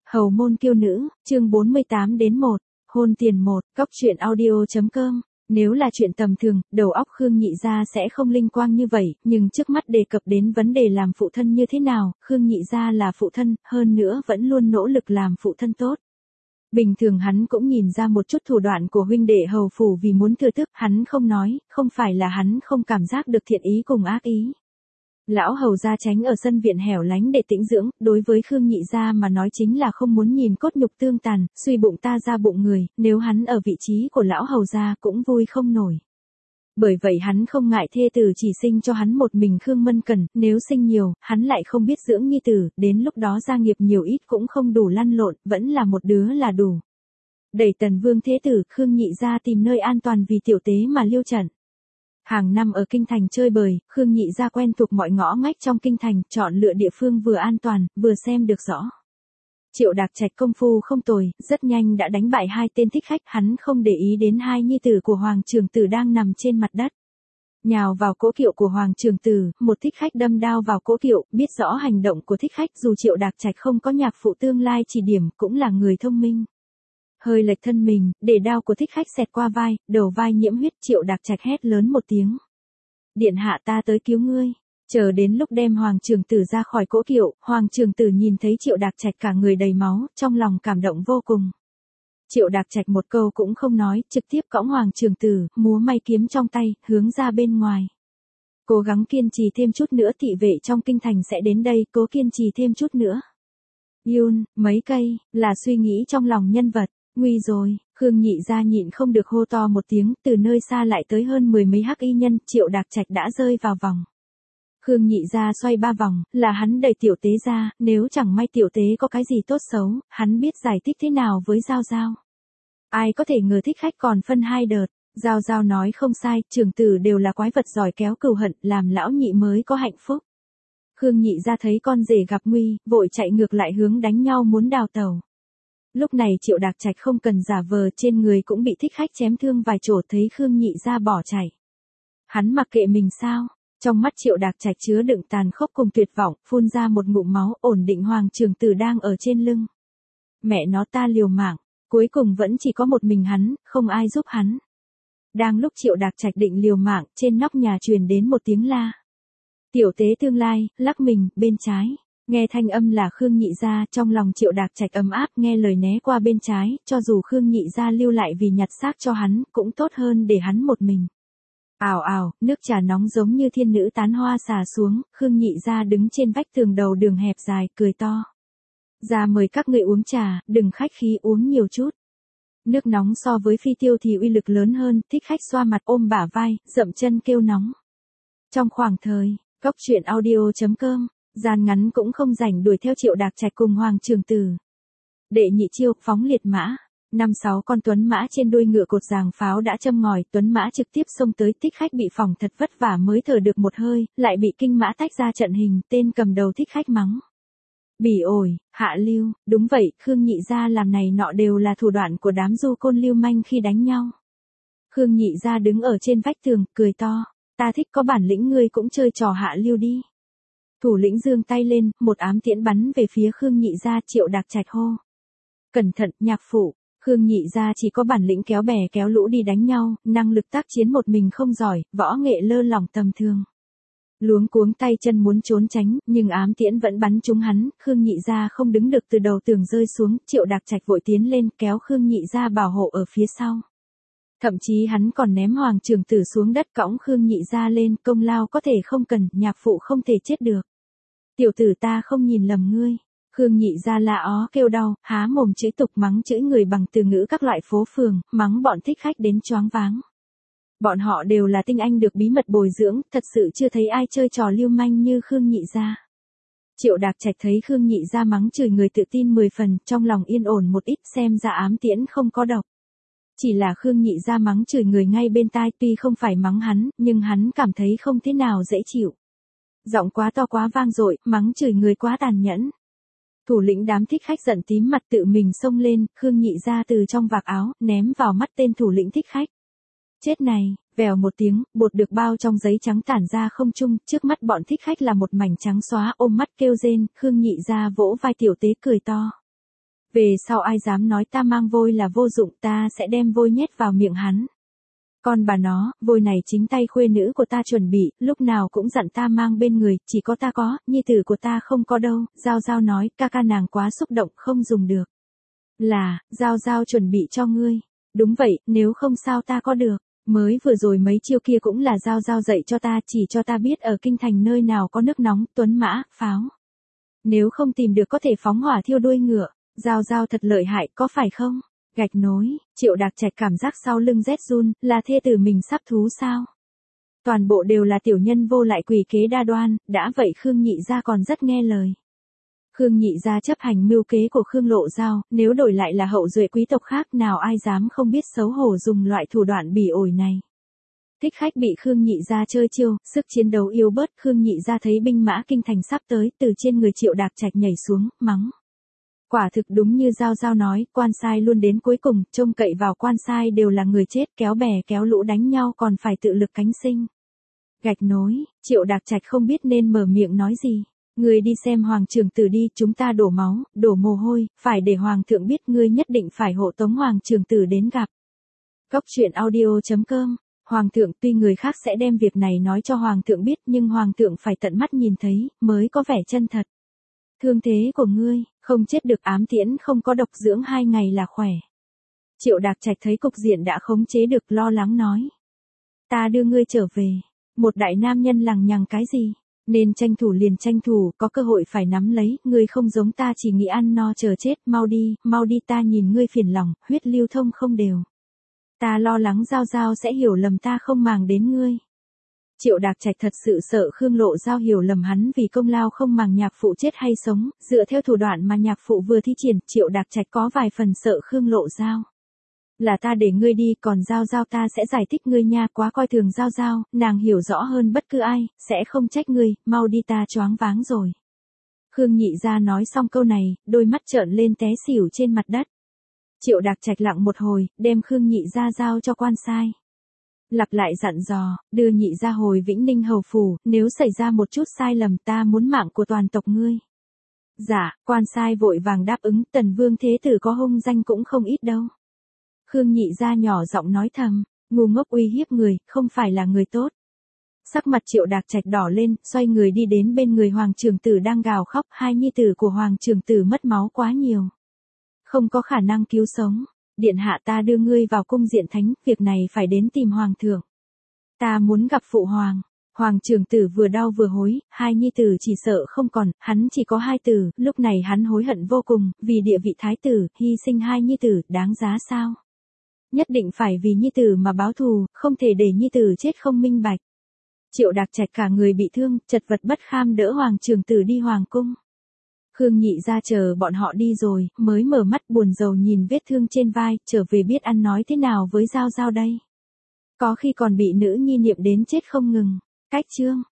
Hầu môn kiêu nữ, chương 48 đến 1, hôn tiền 1, góc truyện audio.com. Nếu là chuyện tầm thường, đầu óc Khương Nhị Gia sẽ không linh quang như vậy, nhưng trước mắt đề cập đến vấn đề làm phụ thân như thế nào, Khương Nhị Gia là phụ thân, hơn nữa vẫn luôn nỗ lực làm phụ thân tốt. Bình thường hắn cũng nhìn ra một chút thủ đoạn của huynh đệ hầu phủ vì muốn thừa thức, hắn không nói, không phải là hắn không cảm giác được thiện ý cùng ác ý. Lão hầu gia tránh ở sân viện hẻo lánh để tĩnh dưỡng, đối với Khương Nhị Gia mà nói chính là không muốn nhìn cốt nhục tương tàn, suy bụng ta ra bụng người, nếu hắn ở vị trí của lão hầu gia cũng vui không nổi. Bởi vậy hắn không ngại thê tử chỉ sinh cho hắn một mình Khương Mân Cẩn, nếu sinh nhiều, hắn lại không biết dưỡng nhi tử, đến lúc đó gia nghiệp nhiều ít cũng không đủ lăn lộn, vẫn là một đứa là đủ. Đẩy Tần Vương thế tử, Khương Nhị Gia tìm nơi an toàn vì tiểu tế mà liêu trận. Hàng năm ở kinh thành chơi bời, Khương Nhị Gia quen thuộc mọi ngõ ngách trong kinh thành, chọn lựa địa phương vừa an toàn, vừa xem được rõ. Triệu Đạc Trạch công phu không tồi, rất nhanh đã đánh bại hai tên thích khách, hắn không để ý đến hai nhi tử của Hoàng Trường Tử đang nằm trên mặt đất. Nhào vào cỗ kiệu của Hoàng Trường Tử, một thích khách đâm đao vào cỗ kiệu, biết rõ hành động của thích khách dù Triệu Đạc Trạch không có nhạc phụ tương lai chỉ điểm cũng là người thông minh. Hơi lệch thân mình, để đao của thích khách xẹt qua vai, đầu vai nhiễm huyết, Triệu Đạc Trạch hét lớn một tiếng. Điện hạ ta tới cứu ngươi. Chờ đến lúc đem Hoàng Trường Tử ra khỏi cỗ kiệu, Hoàng Trường Tử nhìn thấy Triệu Đạc Trạch cả người đầy máu, trong lòng cảm động vô cùng. Triệu Đạc Trạch một câu cũng không nói, trực tiếp cõng Hoàng Trường Tử, múa may kiếm trong tay, hướng ra bên ngoài. Cố gắng kiên trì thêm chút nữa, thị vệ trong kinh thành sẽ đến đây, cố kiên trì thêm chút nữa. Yun, mấy cây, là suy nghĩ trong lòng nhân vật. Nguy rồi, Khương Nhị Gia nhịn không được hô to một tiếng, từ nơi xa lại tới hơn 10 mấy hắc y nhân, Triệu Đạc Trạch đã rơi vào vòng. Khương Nhị Gia xoay 3 vòng, là hắn đẩy tiểu tế ra, nếu chẳng may tiểu tế có cái gì tốt xấu, hắn biết giải thích thế nào với Giao Giao. Ai có thể ngờ thích khách còn phân hai đợt, Giao Giao nói không sai, Trường Tử đều là quái vật giỏi kéo cừu hận, làm lão nhị mới có hạnh phúc. Khương Nhị Gia thấy con rể gặp nguy, vội chạy ngược lại hướng đánh nhau muốn đào tẩu. Lúc này Triệu Đạc Trạch không cần giả vờ, trên người cũng bị thích khách chém thương vài chỗ, thấy Khương Nhị Gia bỏ chạy. Hắn mặc kệ mình sao? Trong mắt Triệu Đạc Trạch chứa đựng tàn khốc cùng tuyệt vọng, phun ra một ngụm máu, ổn định Hoàng Trường Tử đang ở trên lưng. Mẹ nó ta liều mạng, cuối cùng vẫn chỉ có một mình hắn, không ai giúp hắn. Đang lúc Triệu Đạc Trạch định liều mạng, trên nóc nhà truyền đến một tiếng la. Tiểu tế tương lai, lắc mình, bên trái. Nghe thanh âm là Khương Nhị Gia, trong lòng Triệu Đạc Trạch ấm áp, nghe lời né qua bên trái, cho dù Khương Nhị Gia lưu lại vì nhặt xác cho hắn, cũng tốt hơn để hắn một mình. Ào ào, nước trà nóng giống như thiên nữ tán hoa xả xuống, Khương Nhị Gia đứng trên vách tường đầu đường hẹp dài, cười to. Ra mời các người uống trà, đừng khách khí uống nhiều chút. Nước nóng so với phi tiêu thì uy lực lớn hơn, thích khách xoa mặt ôm bả vai, dậm chân kêu nóng. Trong khoảng thời, góc truyện audio.com. Gian ngắn cũng không rảnh đuổi theo Triệu Đạc Trạch cùng Hoàng Trường Tử. Đệ nhị chiêu, phóng liệt mã. 5-6 con tuấn mã trên đuôi ngựa cột giàng pháo đã châm ngòi, tuấn mã trực tiếp xông tới, thích khách bị phỏng thật vất vả mới thở được một hơi, lại bị kinh mã tách ra trận hình, tên cầm đầu thích khách mắng. Bỉ ổi, hạ lưu, đúng vậy, Khương Nhị Gia làm này nọ đều là thủ đoạn của đám du côn lưu manh khi đánh nhau. Khương Nhị Gia đứng ở trên vách tường, cười to, ta thích có bản lĩnh ngươi cũng chơi trò hạ lưu đi. Thủ lĩnh giương tay lên, một ám tiễn bắn về phía Khương Nhị Gia, Triệu Đạc Trạch hô. Cẩn thận, nhạc phụ, Khương Nhị Gia chỉ có bản lĩnh kéo bè kéo lũ đi đánh nhau, năng lực tác chiến một mình không giỏi, võ nghệ lơ lỏng tầm thường. Luống cuống tay chân muốn trốn tránh, nhưng ám tiễn vẫn bắn trúng hắn, Khương Nhị Gia không đứng được từ đầu tường rơi xuống, Triệu Đạc Trạch vội tiến lên kéo Khương Nhị Gia bảo hộ ở phía sau. Thậm chí hắn còn ném Hoàng Trường Tử xuống đất cõng Khương Nhị Gia lên, công lao có thể không cần, nhạc phụ không thể chết được. Tiểu tử ta không nhìn lầm ngươi. Khương Nhị Gia la ó kêu đau, há mồm chửi tục mắng chửi người bằng từ ngữ các loại phố phường, mắng bọn thích khách đến choáng váng. Bọn họ đều là tinh anh được bí mật bồi dưỡng, thật sự chưa thấy ai chơi trò lưu manh như Khương Nhị Gia. Triệu Đạc Trạch thấy Khương Nhị Gia mắng chửi người tự tin 10 phần, trong lòng yên ổn một ít, xem ra ám tiễn không có độc. Chỉ là Khương Nhị Gia mắng chửi người ngay bên tai, tuy không phải mắng hắn, nhưng hắn cảm thấy không thế nào dễ chịu. Giọng quá to quá vang dội, mắng chửi người quá tàn nhẫn. Thủ lĩnh đám thích khách giận tím mặt tự mình xông lên, Khương Nhị Gia từ trong vạc áo, ném vào mắt tên thủ lĩnh thích khách. Chết này, vèo một tiếng, bột được bao trong giấy trắng tản ra không trung, trước mắt bọn thích khách là một mảnh trắng xóa, ôm mắt kêu rên, Khương Nhị Gia vỗ vai tiểu tế cười to. Về sau ai dám nói ta mang vôi là vô dụng, ta sẽ đem vôi nhét vào miệng hắn. Con bà nó, vôi này chính tay khuê nữ của ta chuẩn bị, lúc nào cũng dặn ta mang bên người, chỉ có ta có, nhi tử của ta không có đâu. Giao Giao nói, ca ca nàng quá xúc động, không dùng được. Là, Giao Giao chuẩn bị cho ngươi. Đúng vậy, nếu không sao ta có được. Mới vừa rồi mấy chiêu kia cũng là Giao Giao dạy cho ta, chỉ cho ta biết ở kinh thành nơi nào có nước nóng, tuấn mã, pháo. Nếu không tìm được có thể phóng hỏa thiêu đuôi ngựa. Giao Giao thật lợi hại, có phải không? Gạch nối, Triệu Đạc Trạch cảm giác sau lưng rét run, là thê tử mình sắp thú sao? Toàn bộ đều là tiểu nhân vô lại quỷ kế đa đoan, đã vậy Khương Nhị Gia còn rất nghe lời. Khương Nhị Gia chấp hành mưu kế của Khương Lộ Giao, nếu đổi lại là hậu duệ quý tộc khác nào ai dám không biết xấu hổ dùng loại thủ đoạn bỉ ổi này. Thích khách bị Khương Nhị Gia chơi chiêu, sức chiến đấu yếu bớt, Khương Nhị Gia thấy binh mã kinh thành sắp tới, từ trên người Triệu Đạc Trạch nhảy xuống, mắng. Quả thực đúng như Giao Giao nói, quan sai luôn đến cuối cùng, trông cậy vào quan sai đều là người chết, kéo bè kéo lũ đánh nhau còn phải tự lực cánh sinh. Gạch nối, Triệu Đạc Trạch không biết nên mở miệng nói gì. Ngươi đi xem hoàng trưởng tử đi, chúng ta đổ máu, đổ mồ hôi, phải để hoàng thượng biết, ngươi nhất định phải hộ tống hoàng trưởng tử đến gặp. Góc truyện audio.com. Hoàng thượng, tuy người khác sẽ đem việc này nói cho hoàng thượng biết, nhưng hoàng thượng phải tận mắt nhìn thấy, mới có vẻ chân thật. Thương thế của ngươi, không chết được, ám tiễn không có độc, dưỡng 2 ngày là khỏe. Triệu Đạc Trạch thấy cục diện đã khống chế được, lo lắng nói. Ta đưa ngươi trở về. Một đại nam nhân lằng nhằng cái gì? Nên tranh thủ liền tranh thủ, có cơ hội phải nắm lấy, ngươi không giống ta chỉ nghĩ ăn no chờ chết, mau đi ta nhìn ngươi phiền lòng, huyết lưu thông không đều. Ta lo lắng Giao Giao sẽ hiểu lầm ta không màng đến ngươi. Triệu Đạc Trạch thật sự sợ Khương Lộ Giao hiểu lầm hắn vì công lao không màng nhạc phụ chết hay sống, dựa theo thủ đoạn mà nhạc phụ vừa thi triển, Triệu Đạc Trạch có vài phần sợ Khương Lộ Giao. Là ta để ngươi đi, còn Giao Giao ta sẽ giải thích ngươi nha, quá coi thường Giao Giao, nàng hiểu rõ hơn bất cứ ai, sẽ không trách ngươi, mau đi ta choáng váng rồi. Khương Nhị Gia nói xong câu này, đôi mắt trợn lên té xỉu trên mặt đất. Triệu Đạc Trạch lặng một hồi, đem Khương Nhị Gia giao cho quan sai. Lặp lại dặn dò, đưa Nhị Gia hồi Vĩnh Ninh hầu phủ, nếu xảy ra một chút sai lầm ta muốn mạng của toàn tộc ngươi. Dạ, quan sai vội vàng đáp ứng, Tần Vương thế tử có hung danh cũng không ít đâu. Khương Nhị Gia nhỏ giọng nói thầm, ngu ngốc uy hiếp người, không phải là người tốt. Sắc mặt Triệu Đạc Trạch đỏ lên, xoay người đi đến bên người hoàng trưởng tử đang gào khóc, 2 nhi tử của hoàng trưởng tử mất máu quá nhiều. Không có khả năng cứu sống. Điện hạ, ta đưa ngươi vào cung diện thánh, việc này phải đến tìm hoàng thượng. Ta muốn gặp phụ hoàng. Hoàng trưởng tử vừa đau vừa hối, 2 nhi tử chỉ sợ không còn, hắn chỉ có 2 tử, lúc này hắn hối hận vô cùng, vì địa vị thái tử, hy sinh 2 nhi tử, đáng giá sao? Nhất định phải vì nhi tử mà báo thù, không thể để nhi tử chết không minh bạch. Triệu Đạc Trạch cả người bị thương, chật vật bất kham đỡ hoàng trưởng tử đi hoàng cung. Khương Nhị Gia chờ bọn họ đi rồi, mới mở mắt buồn rầu nhìn vết thương trên vai, trở về biết ăn nói thế nào với Giao Giao đây. Có khi còn bị nữ nhi niệm đến chết không ngừng. Cách chương.